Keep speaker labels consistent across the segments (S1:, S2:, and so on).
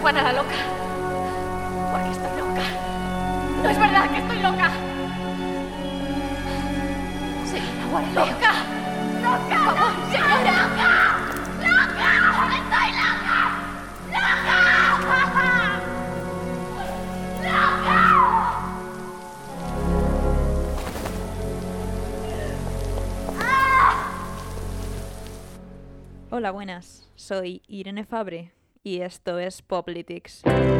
S1: Juana la loca. Porque estoy loca. No es verdad que estoy loca. Señora Warley. ¡Loca! ¡Loca! Por favor, señora. ¡Loca! ¡Loca! ¡Estoy loca! ¡Loca! ¡Loca!
S2: Hola, buenas. Soy Irene Fabre y esto es Poplitics.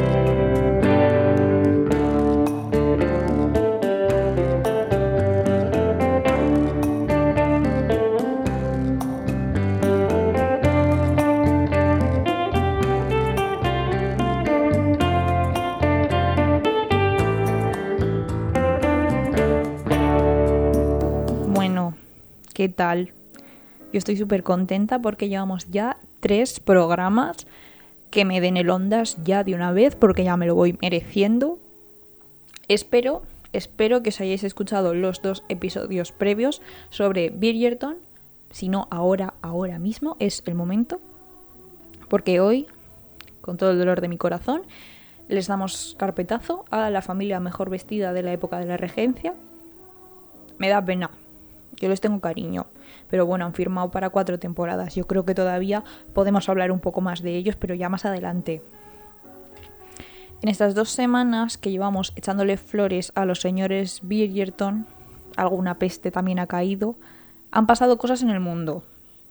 S2: Bueno, ¿qué tal? Yo estoy súper contenta porque llevamos ya 3 programas. Que me den el Ondas ya de una vez porque ya me lo voy mereciendo. Espero que os hayáis escuchado los 2 episodios previos sobre Bridgerton. Si no, ahora mismo es el momento. Porque hoy, con todo el dolor de mi corazón, les damos carpetazo a la familia mejor vestida de la época de la regencia. Me da pena. Yo les tengo cariño, pero bueno, han firmado para 4 temporadas. Yo creo que todavía podemos hablar un poco más de ellos, pero ya más adelante. En estas 2 semanas que llevamos echándole flores a los señores Bridgerton, alguna peste también ha caído, han pasado cosas en el mundo.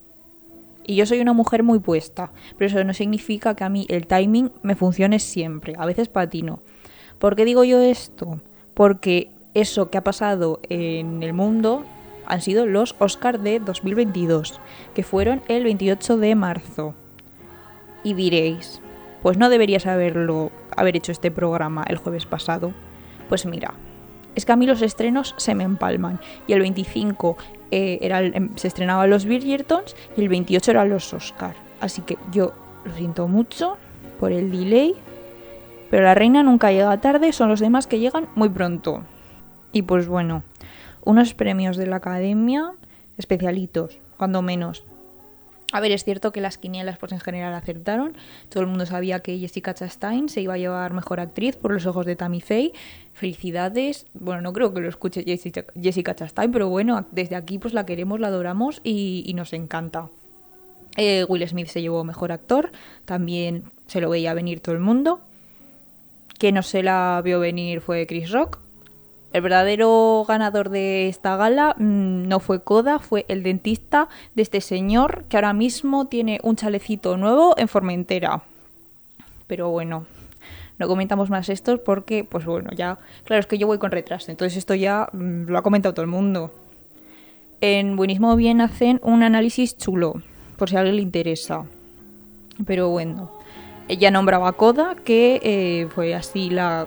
S2: Y yo soy una mujer muy puesta, pero eso no significa que a mí el timing me funcione siempre. A veces patino. ¿Por qué digo yo esto? Porque eso que ha pasado en el mundo han sido los Oscar de 2022, que fueron el 28 de marzo. Y diréis, pues no deberías haber hecho este programa el jueves pasado. Pues mira, es que a mí los estrenos se me empalman. Y el 25 se estrenaban los Bridgertons y el 28 eran los Oscar. Así que yo lo siento mucho por el delay, pero la reina nunca llega tarde, son los demás que llegan muy pronto. Y pues bueno, unos premios de la Academia especialitos, cuando menos. A ver, es cierto que las quinielas pues en general acertaron. Todo el mundo sabía que Jessica Chastain se iba a llevar mejor actriz por Los ojos de Tammy Faye. Felicidades. Bueno, no creo que lo escuche Jessica Chastain, pero bueno, desde aquí pues la queremos, la adoramos y nos encanta. Will Smith se llevó mejor actor. También se lo veía venir todo el mundo. Que no se la vio venir fue Chris Rock. El verdadero ganador de esta gala no fue Coda, fue el dentista de este señor que ahora mismo tiene un chalecito nuevo en Formentera. Pero bueno, no comentamos más esto porque, pues bueno, ya... Claro, es que yo voy con retraso, entonces esto ya lo ha comentado todo el mundo. En Buenísimo Bien hacen un análisis chulo, por si a alguien le interesa. Pero bueno... Ella nombraba a Coda, que fue así la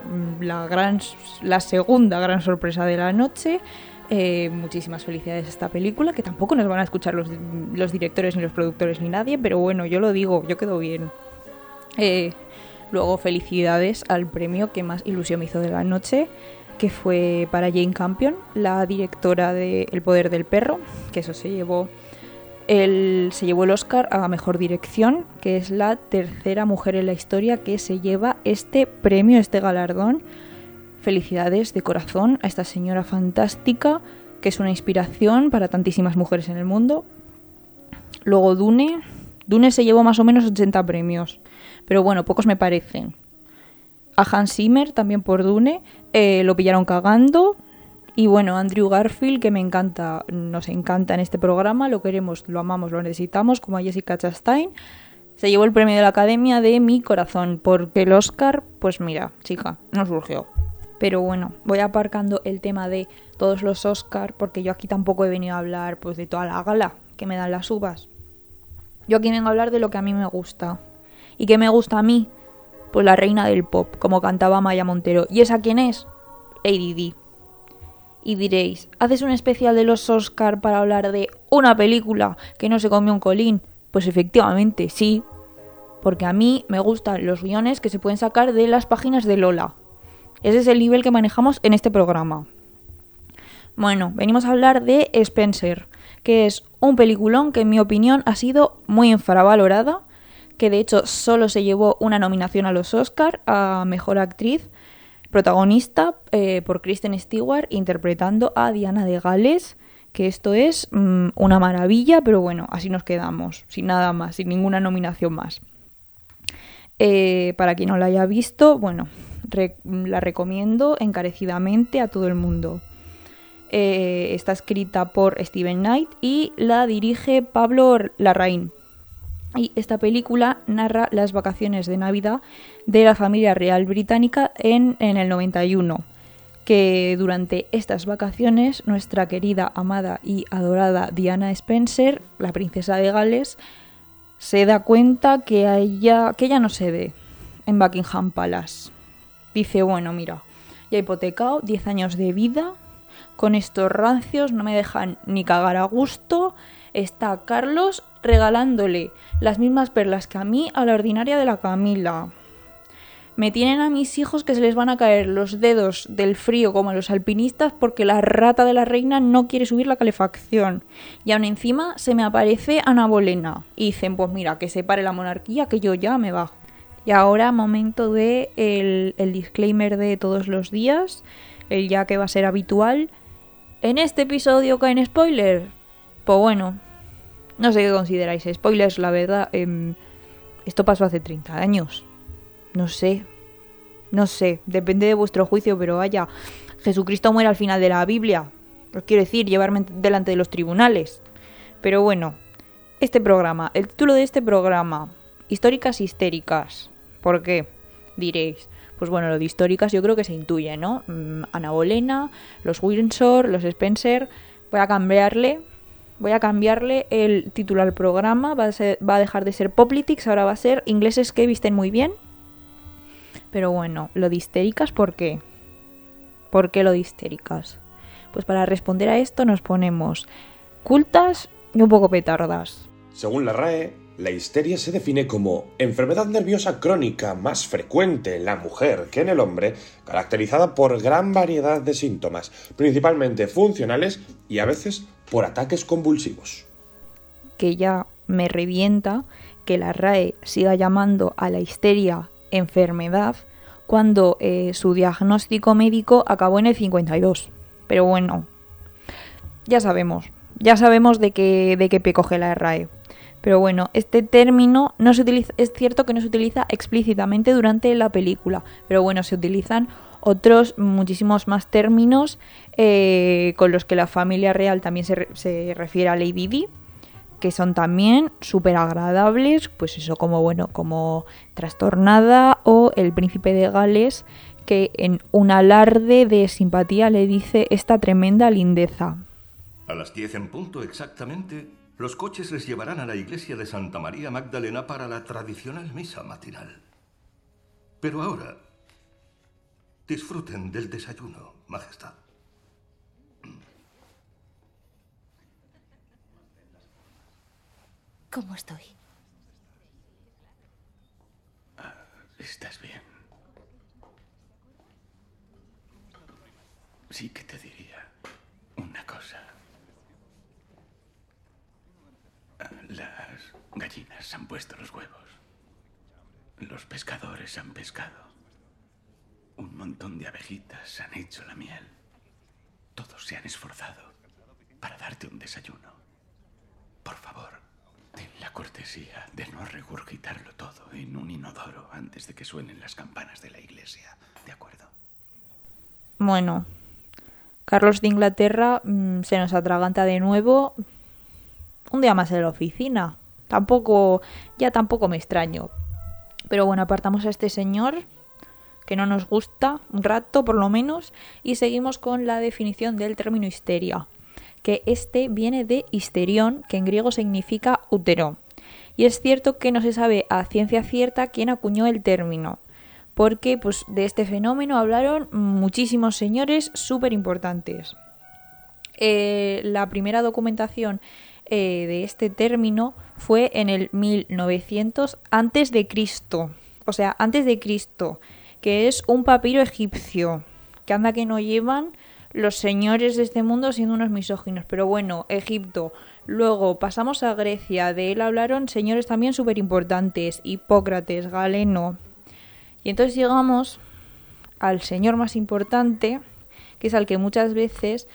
S2: segunda gran sorpresa de la noche. Muchísimas felicidades a esta película, que tampoco nos van a escuchar los directores ni los productores ni nadie, pero bueno, yo lo digo, yo quedo bien. Luego felicidades al premio que más ilusión me hizo de la noche, que fue para Jane Campion, la directora de El poder del perro, que eso se llevó el Oscar a Mejor Dirección, que es la 3ª mujer en la historia que se lleva este premio, este galardón. Felicidades de corazón a esta señora fantástica, que es una inspiración para tantísimas mujeres en el mundo. Luego Dune se llevó más o menos 80 premios, pero bueno, pocos me parecen. A Hans Zimmer, también por Dune, lo pillaron cagando. Y bueno, Andrew Garfield, que me encanta, nos encanta en este programa, lo queremos, lo amamos, lo necesitamos, como a Jessica Chastain, se llevó el premio de la Academia de mi corazón, porque el Oscar, pues mira, chica, no surgió. Pero bueno, voy aparcando el tema de todos los Oscar, porque yo aquí tampoco he venido a hablar pues de toda la gala que me dan las uvas. Yo aquí vengo a hablar de lo que a mí me gusta. ¿Y qué me gusta a mí? Pues la reina del pop, como cantaba Maya Montero. ¿Y esa quién es? Lady Di. Y diréis, ¿haces un especial de los Oscar para hablar de una película que no se comió un colín? Pues efectivamente, sí. Porque a mí me gustan los guiones que se pueden sacar de las páginas de Lola. Ese es el nivel que manejamos en este programa. Bueno, venimos a hablar de Spencer, que es un peliculón que en mi opinión ha sido muy infravalorada, que de hecho solo se llevó una nominación a los Oscar a Mejor Actriz Protagonista por Kristen Stewart interpretando a Diana de Gales, que esto es una maravilla, pero bueno, así nos quedamos, sin nada más, sin ninguna nominación más. Para quien no la haya visto, bueno, la recomiendo encarecidamente a todo el mundo. Está escrita por Steven Knight y la dirige Pablo Larraín. Y esta película narra las vacaciones de Navidad de la familia real británica en el 91. Que durante estas vacaciones nuestra querida, amada y adorada Diana Spencer, la princesa de Gales, se da cuenta que ella no se ve en Buckingham Palace. Dice, bueno, mira, ya he hipotecado 10 años de vida, con estos rancios no me dejan ni cagar a gusto. Está Carlos regalándole las mismas perlas que a mí a la ordinaria de la Camila. Me tienen a mis hijos que se les van a caer los dedos del frío como a los alpinistas porque la rata de la reina no quiere subir la calefacción. Y aún encima se me aparece Ana Bolena. Y dicen, pues mira, que se pare la monarquía, que yo ya me bajo. Y ahora momento de el disclaimer de todos los días, el ya que va a ser habitual. En este episodio caen spoilers. Pues bueno, no sé qué consideráis spoilers, la verdad. Esto pasó hace 30 años. No sé, depende de vuestro juicio, pero vaya, Jesucristo muere al final de la Biblia. Os quiero decir, llevarme delante de los tribunales. Pero bueno, este programa, el título de este programa, Históricas Histéricas. ¿Por qué? Diréis. Pues bueno, lo de históricas yo creo que se intuye, ¿no? Ana Bolena, los Windsor, los Spencer. Voy a cambiarle el título al programa. Va a dejar de ser Poplitics, ahora va a ser Ingleses que visten muy bien. Pero bueno, lo de histéricas, ¿por qué? ¿Por qué lo de histéricas? Pues para responder a esto nos ponemos cultas y un poco petardas.
S3: Según la RAE, la histeria se define como enfermedad nerviosa crónica más frecuente en la mujer que en el hombre, caracterizada por gran variedad de síntomas, principalmente funcionales y a veces por ataques convulsivos.
S2: Que ya me revienta que la RAE siga llamando a la histeria enfermedad cuando su diagnóstico médico acabó en el 52. Pero bueno, ya sabemos de qué pie coge la RAE. Pero bueno, este término no se utiliza, es cierto que no se utiliza explícitamente durante la película, pero bueno, se utilizan otros muchísimos más términos con los que la familia real también se refiere a Lady Di, que son también súper agradables, pues eso, como trastornada, o el príncipe de Gales, que en un alarde de simpatía le dice esta tremenda lindeza.
S4: A las 10 en punto exactamente, los coches les llevarán a la iglesia de Santa María Magdalena para la tradicional misa matinal. Pero ahora, disfruten del desayuno, Majestad.
S1: ¿Cómo estoy?
S5: ¿Estás bien? Sí que te diría una cosa. Las gallinas han puesto los huevos. Los pescadores han pescado. Un montón de abejitas han hecho la miel. Todos se han esforzado para darte un desayuno. Por favor, ten la cortesía de no regurgitarlo todo en un inodoro antes de que suenen las campanas de la iglesia. ¿De acuerdo?
S2: Bueno, Carlos de Inglaterra se nos atraganta de nuevo. Un día más en la oficina. Tampoco me extraño. Pero bueno, apartamos a este señor que no nos gusta un rato por lo menos y seguimos con la definición del término histeria, que este viene de histerión, que en griego significa útero. Y es cierto que no se sabe a ciencia cierta quién acuñó el término, porque pues de este fenómeno hablaron muchísimos señores súper importantes. La primera documentación de este término fue en el 1900 antes de Cristo, o sea, antes de Cristo, que es un papiro egipcio, que anda que no llevan los señores de este mundo siendo unos misóginos. Pero bueno, Egipto. Luego pasamos a Grecia. De él hablaron señores también súper importantes. Hipócrates, Galeno. Y entonces llegamos al señor más importante, que es al que muchas veces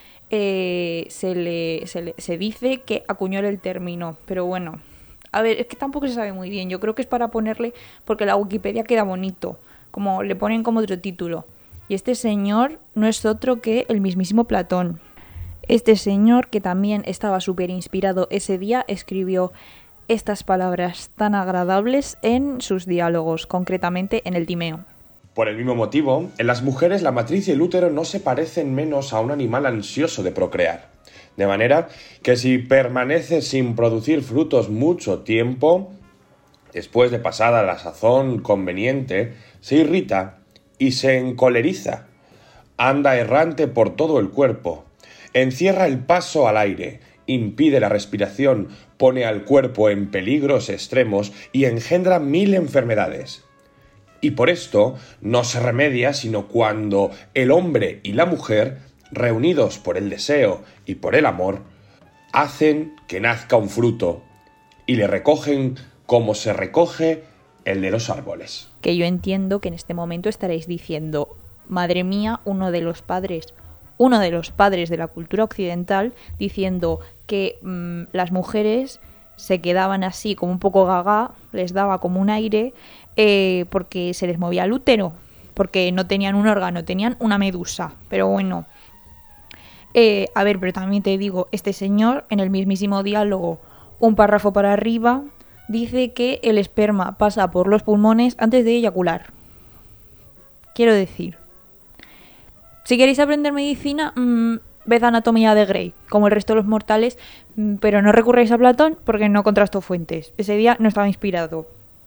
S2: se dice que acuñó el término. Pero bueno, a ver, es que tampoco se sabe muy bien. Yo creo que es para ponerle, porque la Wikipedia queda bonito, como le ponen como otro título. Y este señor no es otro que el mismísimo Platón. Este señor, que también estaba súper inspirado ese día, escribió estas palabras tan agradables en sus diálogos, concretamente en el Timeo.
S3: Por el mismo motivo, en las mujeres la matriz y el útero no se parecen menos a un animal ansioso de procrear. De manera que si permanece sin producir frutos mucho tiempo, después de pasada la sazón conveniente, se irrita y se encoleriza. Anda errante por todo el cuerpo, encierra el paso al aire, impide la respiración, pone al cuerpo en peligros extremos y engendra 1000 enfermedades. Y por esto no se remedia sino cuando el hombre y la mujer, reunidos por el deseo y por el amor, hacen que nazca un fruto y le recogen como se recoge el de los árboles.
S2: Que yo entiendo que en este momento estaréis diciendo, madre mía, uno de los padres de la cultura occidental diciendo que las mujeres se quedaban así como un poco gaga, les daba como un aire porque se les movía el útero, porque no tenían un órgano, tenían una medusa. Pero bueno, a ver, pero también te digo, este señor en el mismísimo diálogo, un párrafo para arriba, dice que el esperma pasa por los pulmones antes de eyacular. Quiero decir, si queréis aprender medicina, ved Anatomía de Grey, como el resto de los mortales, pero no recurráis a Platón porque no contrastó fuentes. Ese día no estaba inspirado.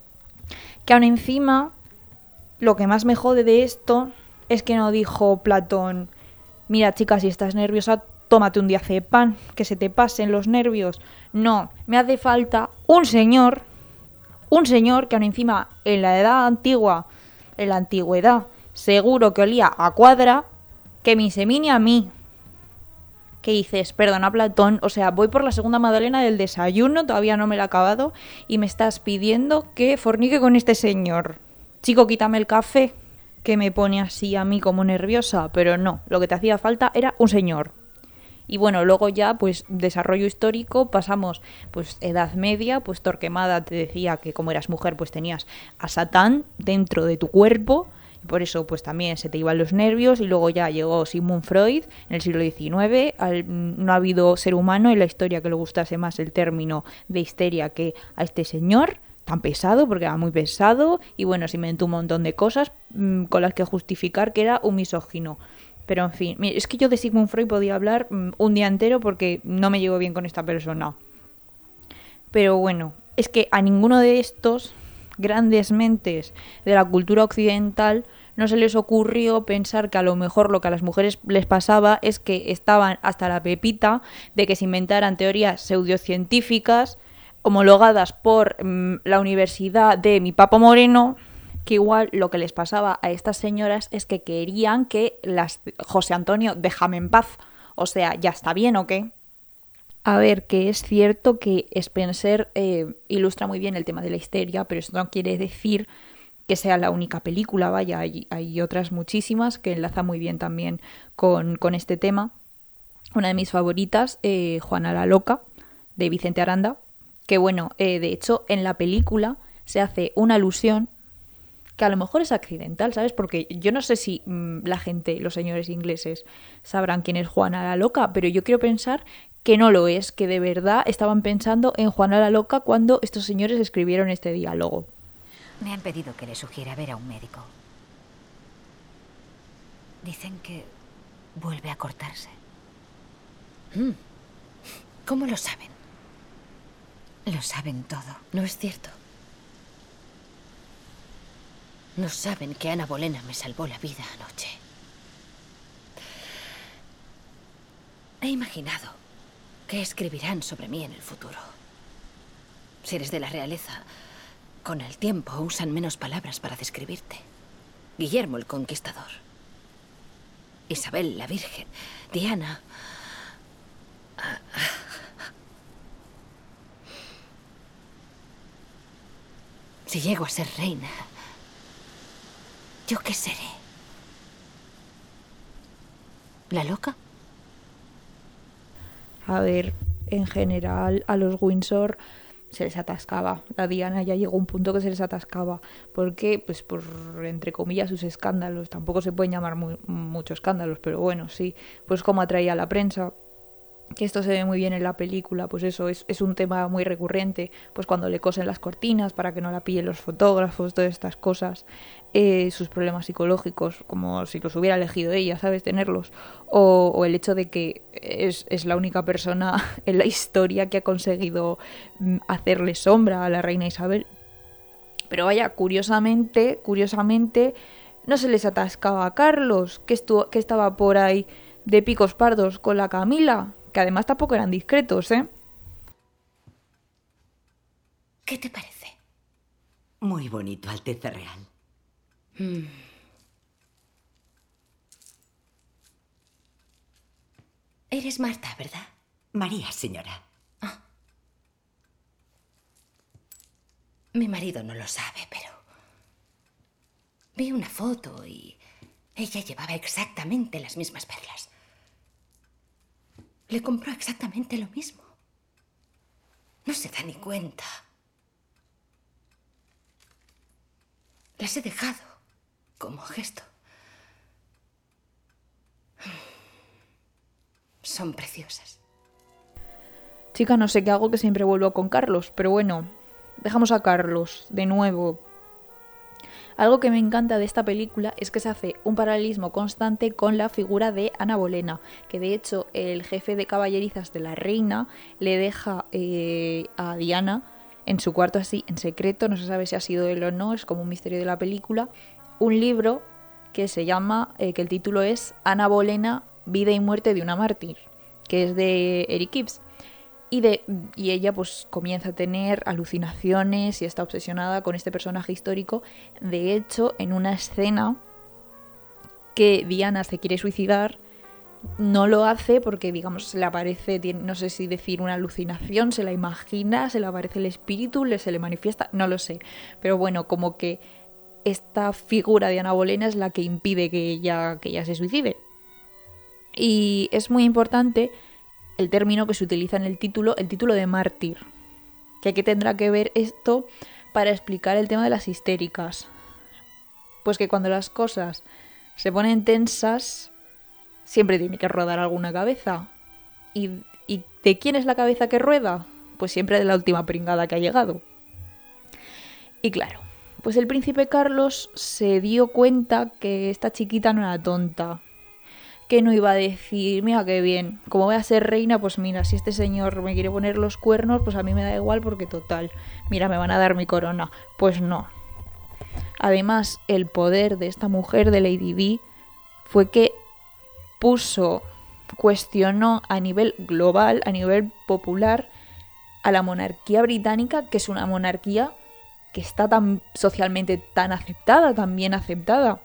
S2: Que aún encima, lo que más me jode de esto es que no dijo Platón, mira chica, si estás nerviosa, tómate un diazepam, que se te pasen los nervios. No, me hace falta un señor que aún encima en la edad antigua, en la antigüedad, seguro que olía a cuadra, que me insemine a mí. ¿Qué dices? Perdona, Platón, o sea, voy por la segunda magdalena del desayuno, todavía no me la he acabado, y me estás pidiendo que fornique con este señor. Chico, quítame el café, que me pone así a mí como nerviosa, pero no, lo que te hacía falta era un señor. Y bueno, luego ya, pues, desarrollo histórico, pasamos, pues, Edad Media, pues Torquemada te decía que como eras mujer, pues tenías a Satán dentro de tu cuerpo, por eso pues también se te iban los nervios. Y luego ya llegó Sigmund Freud en el siglo XIX. No ha habido ser humano en la historia que le gustase más el término de histeria que a este señor tan pesado, porque era muy pesado, y bueno, se inventó un montón de cosas con las que justificar que era un misógino. Pero en fin, es que yo de Sigmund Freud podía hablar un día entero porque no me llevo bien con esta persona. Pero bueno, es que a ninguno de estos grandes mentes de la cultura occidental no se les ocurrió pensar que a lo mejor lo que a las mujeres les pasaba es que estaban hasta la pepita de que se inventaran teorías pseudocientíficas homologadas por la Universidad de mi Papo Moreno, que igual lo que les pasaba a estas señoras es que querían que José Antonio, déjame en paz, o sea, ¿ya está bien o qué? A ver, que es cierto que Spencer ilustra muy bien el tema de la histeria, pero eso no quiere decir que sea la única película, vaya, hay otras muchísimas que enlazan muy bien también con este tema. Una de mis favoritas, Juana la Loca, de Vicente Aranda, que bueno, de hecho en la película se hace una alusión que a lo mejor es accidental, ¿sabes? Porque yo no sé si la gente, los señores ingleses, sabrán quién es Juana la Loca, pero yo quiero pensar que no lo es, que de verdad estaban pensando en Juana la Loca cuando estos señores escribieron este diálogo.
S1: Me han pedido que le sugiera ver a un médico. Dicen que vuelve a cortarse.
S6: ¿Cómo lo saben?
S1: Lo saben todo.
S6: No es cierto. No saben que Ana Bolena me salvó la vida anoche. He imaginado que escribirán sobre mí en el futuro. Si eres de la realeza, con el tiempo usan menos palabras para describirte. Guillermo el Conquistador. Isabel la Virgen, Diana. Si llego a ser reina, ¿yo qué seré? ¿La loca?
S2: A ver, en general a los Windsor se les atascaba. La Diana ya llegó a un punto que se les atascaba. ¿Por qué? Pues por, entre comillas, sus escándalos. Tampoco se pueden llamar muchos escándalos, pero bueno, sí. Pues como atraía a la prensa. Que esto se ve muy bien en la película, pues eso, es un tema muy recurrente, pues cuando le cosen las cortinas para que no la pillen los fotógrafos, todas estas cosas, sus problemas psicológicos, como si los hubiera elegido ella, ¿sabes? Tenerlos, o el hecho de que es la única persona en la historia que ha conseguido hacerle sombra a la reina Isabel. Pero vaya, curiosamente, no se les atascaba a Carlos, que estaba por ahí de picos pardos con la Camila, que además tampoco eran discretos, ¿eh?
S6: ¿Qué te parece?
S7: Muy bonito, Alteza Real.
S6: Eres Marta, ¿verdad?
S7: María, señora.
S6: Mi marido no lo sabe, pero vi una foto y ella llevaba exactamente las mismas perlas. Le compró exactamente lo mismo. No se da ni cuenta. Las he dejado como gesto. Son preciosas.
S2: Chica, no sé qué hago, que siempre vuelvo con Carlos, pero bueno, dejamos a Carlos de nuevo. Algo que me encanta de esta película es que se hace un paralelismo constante con la figura de Ana Bolena, que de hecho el jefe de caballerizas de la reina le deja a Diana en su cuarto así, en secreto, no se sabe si ha sido él o no, es como un misterio de la película, un libro que se llama, que el título es Ana Bolena, vida y muerte de una mártir, que es de Eric Gibbs. Y ella pues comienza a tener alucinaciones y está obsesionada con este personaje histórico. De hecho, en una escena que Diana se quiere suicidar, no lo hace porque, digamos, se le aparece, no sé si decir una alucinación, se la imagina, se le aparece el espíritu, se le manifiesta, no lo sé. Pero bueno, como que esta figura de Ana Bolena es la que impide que ella se suicide. Y es muy importante el término que se utiliza en el título de mártir. ¿Qué tendrá que ver esto para explicar el tema de las histéricas? Pues que cuando las cosas se ponen tensas, siempre tiene que rodar alguna cabeza. ¿Y de quién es la cabeza que rueda? Pues siempre de la última pringada que ha llegado. Y claro, pues el príncipe Carlos se dio cuenta que esta chiquita no era tonta, que no iba a decir, mira qué bien, como voy a ser reina, pues mira, si este señor me quiere poner los cuernos, pues a mí me da igual porque total, mira, me van a dar mi corona. Pues no. Además, el poder de esta mujer, de Lady Di, fue que cuestionó a nivel global, a nivel popular, a la monarquía británica, que es una monarquía que está tan socialmente tan aceptada, tan bien aceptada.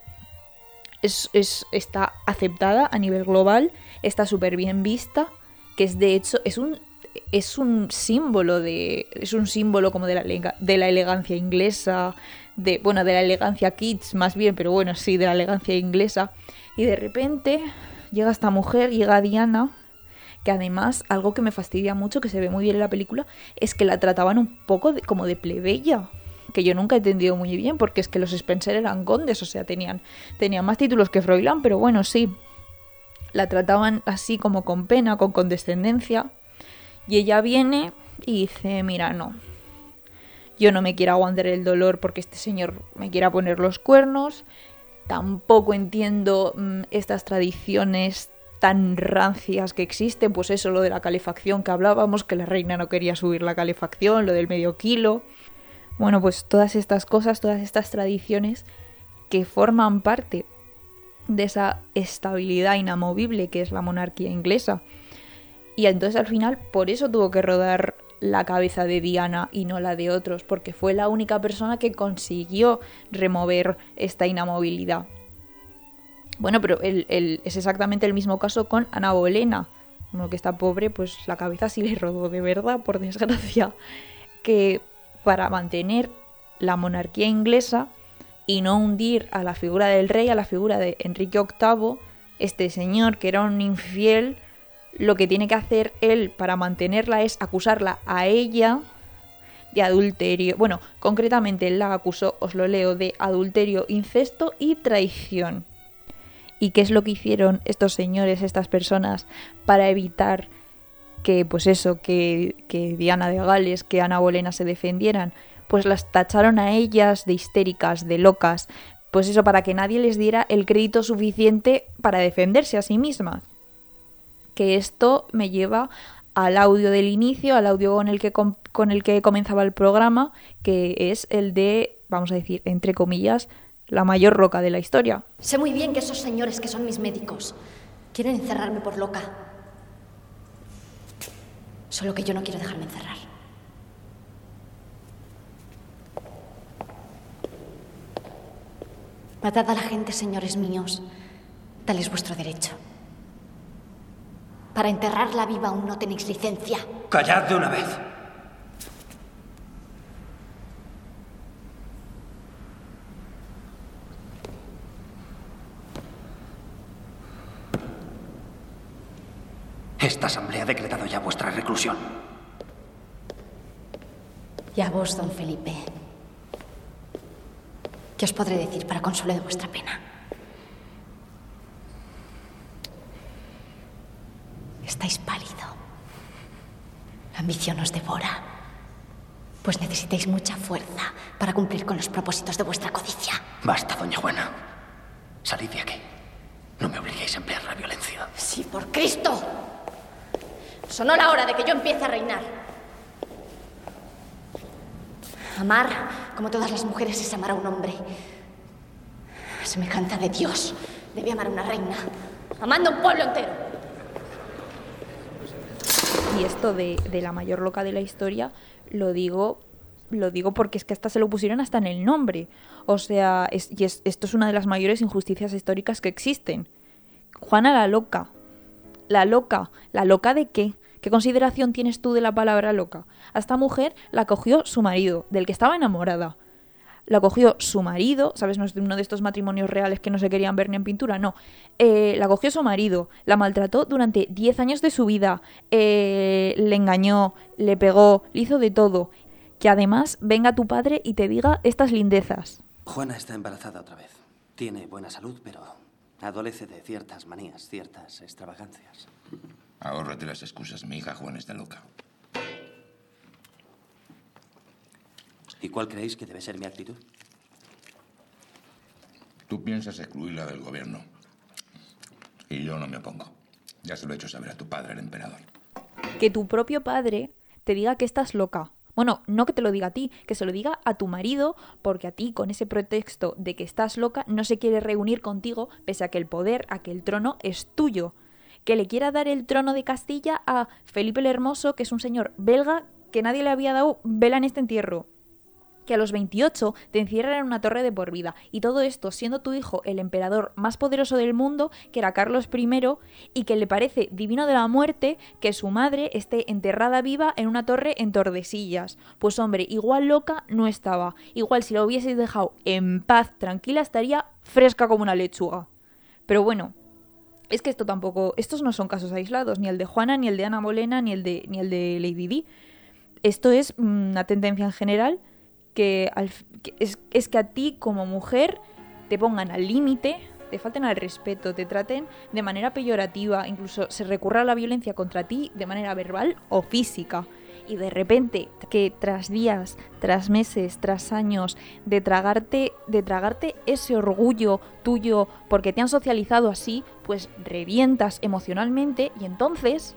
S2: Está aceptada a nivel global, está súper bien vista, que es de hecho es un símbolo como de la elegancia inglesa, de la elegancia kitsch más bien, pero bueno, sí, de la elegancia inglesa. Y de repente llega esta mujer, llega Diana, que además, algo que me fastidia mucho, que se ve muy bien en la película, es que la trataban un poco como de plebeya, que yo nunca he entendido muy bien, porque es que los Spencer eran condes, o sea, tenían más títulos que Froilán, pero bueno, sí, la trataban así como con pena, con condescendencia, y ella viene y dice, mira, no, yo no me quiero aguantar el dolor porque este señor me quiera poner los cuernos, tampoco entiendo estas tradiciones tan rancias que existen, pues eso, lo de la calefacción que hablábamos, que la reina no quería subir la calefacción, lo del medio kilo. Bueno, pues todas estas cosas, todas estas tradiciones que forman parte de esa estabilidad inamovible que es la monarquía inglesa. Y entonces al final por eso tuvo que rodar la cabeza de Diana y no la de otros, porque fue la única persona que consiguió remover esta inamovilidad. Bueno, pero es exactamente el mismo caso con Ana Bolena. Como que esta pobre, pues la cabeza sí le rodó de verdad, por desgracia. Que para mantener la monarquía inglesa y no hundir a la figura del rey, a la figura de Enrique VIII, este señor que era un infiel, lo que tiene que hacer él para mantenerla es acusarla a ella de adulterio. Bueno, concretamente él la acusó, os lo leo, de adulterio, incesto y traición. ¿Y qué es lo que hicieron estos señores, estas personas, para evitar que, pues eso, que Diana de Gales, que Ana Bolena se defendieran? Pues las tacharon a ellas de histéricas, de locas. Pues eso, para que nadie les diera el crédito suficiente para defenderse a sí mismas. Que esto me lleva al audio del inicio, al audio con el que comenzaba el programa, que es el de, vamos a decir, entre comillas, la mayor loca de la historia.
S1: Sé muy bien que esos señores que son mis médicos quieren encerrarme por loca. Solo que yo no quiero dejarme encerrar. Matad a la gente, señores míos. Tal es vuestro derecho. Para enterrarla viva aún no tenéis licencia.
S8: ¡Callad de una vez! Esta asamblea ha decretado ya vuestra reclusión.
S1: Y a vos, don Felipe. ¿Qué os podré decir para consuelo de vuestra pena? Estáis pálido. La ambición os devora. Pues necesitáis mucha fuerza para cumplir con los propósitos de vuestra codicia.
S8: Basta, doña Juana. Salid de aquí. No me obliguéis a emplear la violencia.
S1: ¡Sí, por Cristo! Sonó la hora de que yo empiece a reinar. Amar, como todas las mujeres, es amar a un hombre. A semejanza de Dios, debe amar a una reina, amando a un pueblo entero.
S2: Y esto de la mayor loca de la historia, lo digo porque es que hasta se lo pusieron hasta en el nombre. O sea, esto es una de las mayores injusticias históricas que existen. Juana la loca. ¿La loca? ¿La loca de qué? ¿Qué consideración tienes tú de la palabra loca? A esta mujer la cogió su marido, del que estaba enamorada. La cogió su marido, ¿sabes? No es uno de estos matrimonios reales que no se querían ver ni en pintura, no. La cogió su marido, la maltrató durante 10 años de su vida, le engañó, le pegó, le hizo de todo. Que además venga tu padre y te diga estas lindezas.
S8: Juana está embarazada otra vez. Tiene buena salud, pero adolece de ciertas manías, ciertas extravagancias.
S9: Ahórrate las excusas, mi hija Juana está loca.
S8: ¿Y cuál creéis que debe ser mi actitud?
S9: Tú piensas excluirla del gobierno. Y yo no me opongo. Ya se lo he hecho saber a tu padre, el emperador.
S2: Que tu propio padre te diga que estás loca. Bueno, no que te lo diga a ti, que se lo diga a tu marido, porque a ti, con ese pretexto de que estás loca, no se quiere reunir contigo, pese a que el poder, a que el trono es tuyo. Que le quiera dar el trono de Castilla a Felipe el Hermoso, que es un señor belga que nadie le había dado vela en este entierro. Que a los 28 te encierran en una torre de por vida. Y todo esto siendo tu hijo el emperador más poderoso del mundo, que era Carlos I, y que le parece divino de la muerte que su madre esté enterrada viva en una torre en Tordesillas. Pues hombre, igual loca no estaba. Igual si la hubieseis dejado en paz, tranquila, estaría fresca como una lechuga. Pero bueno, es que estos no son casos aislados, ni el de Juana, ni el de Ana Bolena, ni el de Lady Di. Esto es una tendencia en general que es que a ti como mujer te pongan al límite, te falten al respeto, te traten de manera peyorativa, incluso se recurra a la violencia contra ti de manera verbal o física. Y de repente, que tras días, tras meses, tras años de tragarte ese orgullo tuyo porque te han socializado así, pues revientas emocionalmente y entonces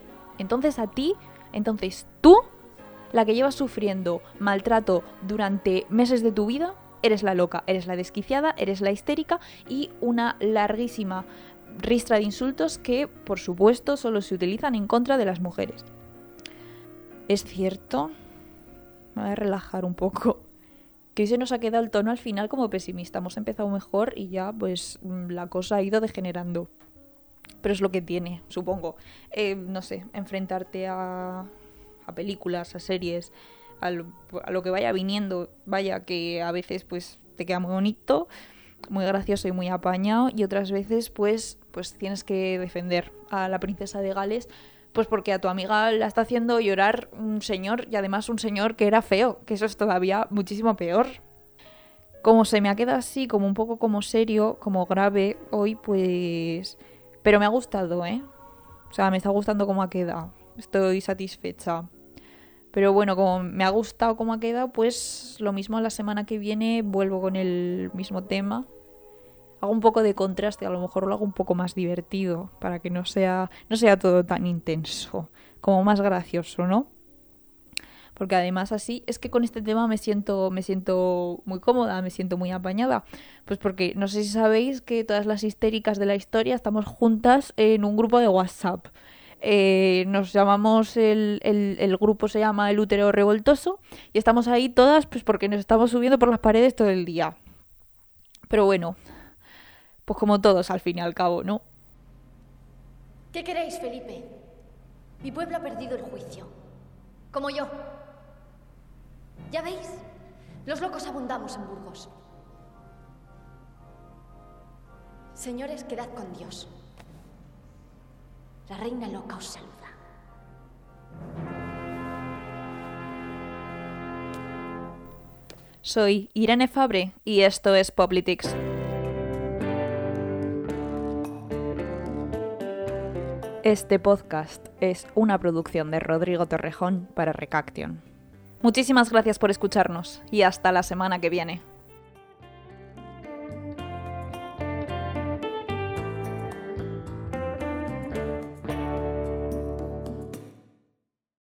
S2: tú, la que llevas sufriendo maltrato durante meses de tu vida, eres la loca, eres la desquiciada, eres la histérica y una larguísima ristra de insultos que, por supuesto, solo se utilizan en contra de las mujeres. Es cierto, me voy a relajar un poco, que hoy se nos ha quedado el tono al final como pesimista. Hemos empezado mejor y ya pues la cosa ha ido degenerando. Pero es lo que tiene, supongo. No sé, enfrentarte a películas, a series, a lo que vaya viniendo. Vaya que a veces pues te queda muy bonito, muy gracioso y muy apañado. Y otras veces pues tienes que defender a la princesa de Gales. Pues porque a tu amiga la está haciendo llorar un señor, y además un señor que era feo, que eso es todavía muchísimo peor. Como se me ha quedado así, como un poco como serio, como grave hoy, pues... Pero me ha gustado, ¿eh? O sea, me está gustando cómo ha quedado. Estoy satisfecha. Pero bueno, como me ha gustado cómo ha quedado, pues lo mismo la semana que viene vuelvo con el mismo tema. Hago un poco de contraste, a lo mejor lo hago un poco más divertido, para que no sea todo tan intenso, como más gracioso, ¿no? Porque además así, es que con este tema me siento muy cómoda, me siento muy apañada. Pues porque no sé si sabéis que todas las histéricas de la historia estamos juntas en un grupo de WhatsApp. Nos llamamos, el grupo se llama El Útero Revoltoso, y estamos ahí todas pues porque nos estamos subiendo por las paredes todo el día. Pero bueno... Pues como todos, al fin y al cabo, ¿no?
S1: ¿Qué queréis, Felipe? Mi pueblo ha perdido el juicio. Como yo. ¿Ya veis? Los locos abundamos en Burgos. Señores, quedad con Dios. La reina loca os saluda.
S2: Soy Irene Fabre y esto es Poplitics. Este podcast es una producción de Rodrigo Torrejón para Recaction. Muchísimas gracias por escucharnos y hasta la semana que viene.